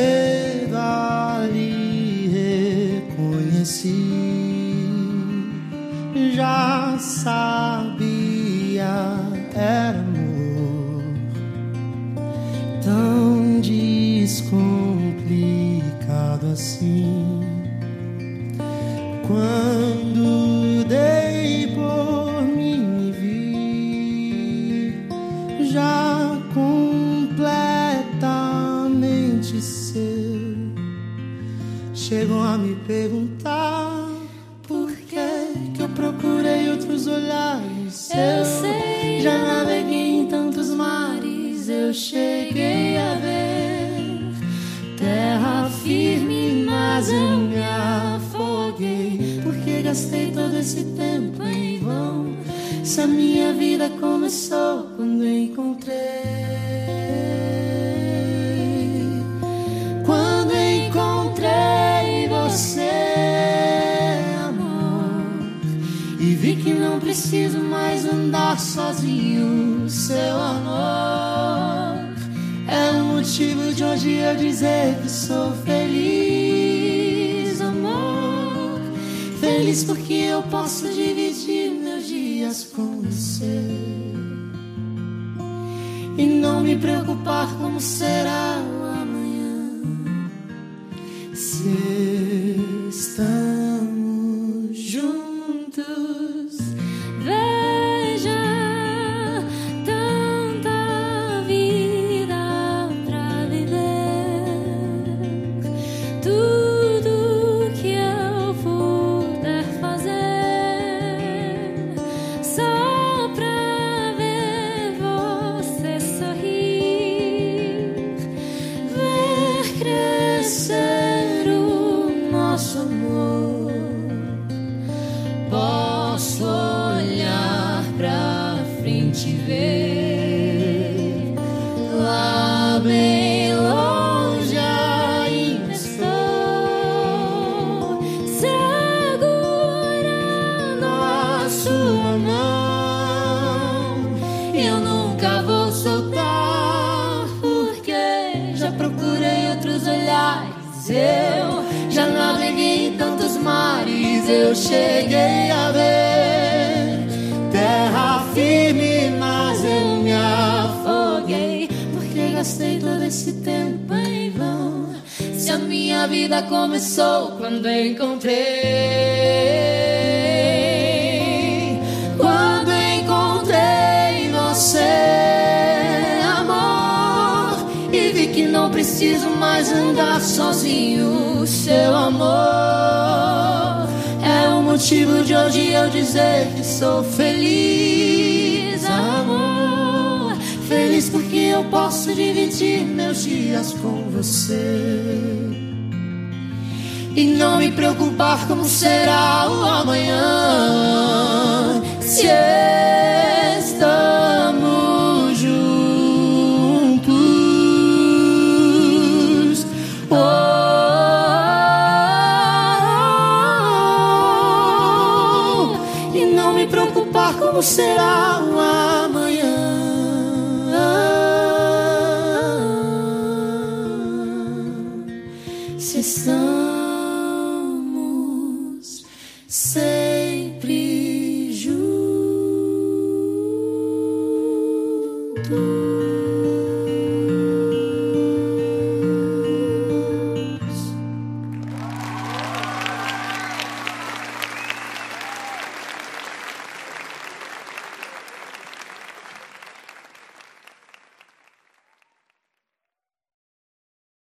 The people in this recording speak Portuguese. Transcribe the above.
cedo ali reconheci, já sabia, era amor tão descomplicado assim. Quando dei por mim me vi já completamente seu. Chegam a me perguntar por que eu procurei outros olhares. Eu sei, já naveguei em tantos mares, eu cheguei a ver terra firme, mas eu me afoguei. Porque gastei todo esse tempo em vão, se a minha vida começou quando encontrei. Quando encontrei você, amor, e vi que não preciso mais andar sozinho. Seu amor é o motivo de hoje eu dizer que sou feliz, amor. Feliz porque eu posso dividir meus dias com você e não me preocupar como será o amanhã. Se estamos juntos, veja tanta vida pra viver. Tudo que eu puder fazer só pra ver você sorrir, ver crescer o nosso amor. Posso olhar pra frente e ver lá bem longe ainda estou segurando a sua mão. Eu nunca vou soltar, porque já procurei outros olhares. Eu já naveguei em tantos mares, eu cheguei a ver terra firme, mas eu me afoguei. Porque gastei todo esse tempo em vão, se a minha vida começou quando encontrei. Quando encontrei você, amor, e vi que não preciso mais andar sozinho. Seu amor é o motivo de hoje eu dizer que sou feliz, amor. Feliz porque eu posso dividir meus dias com você e não me preocupar como será o amanhã. Se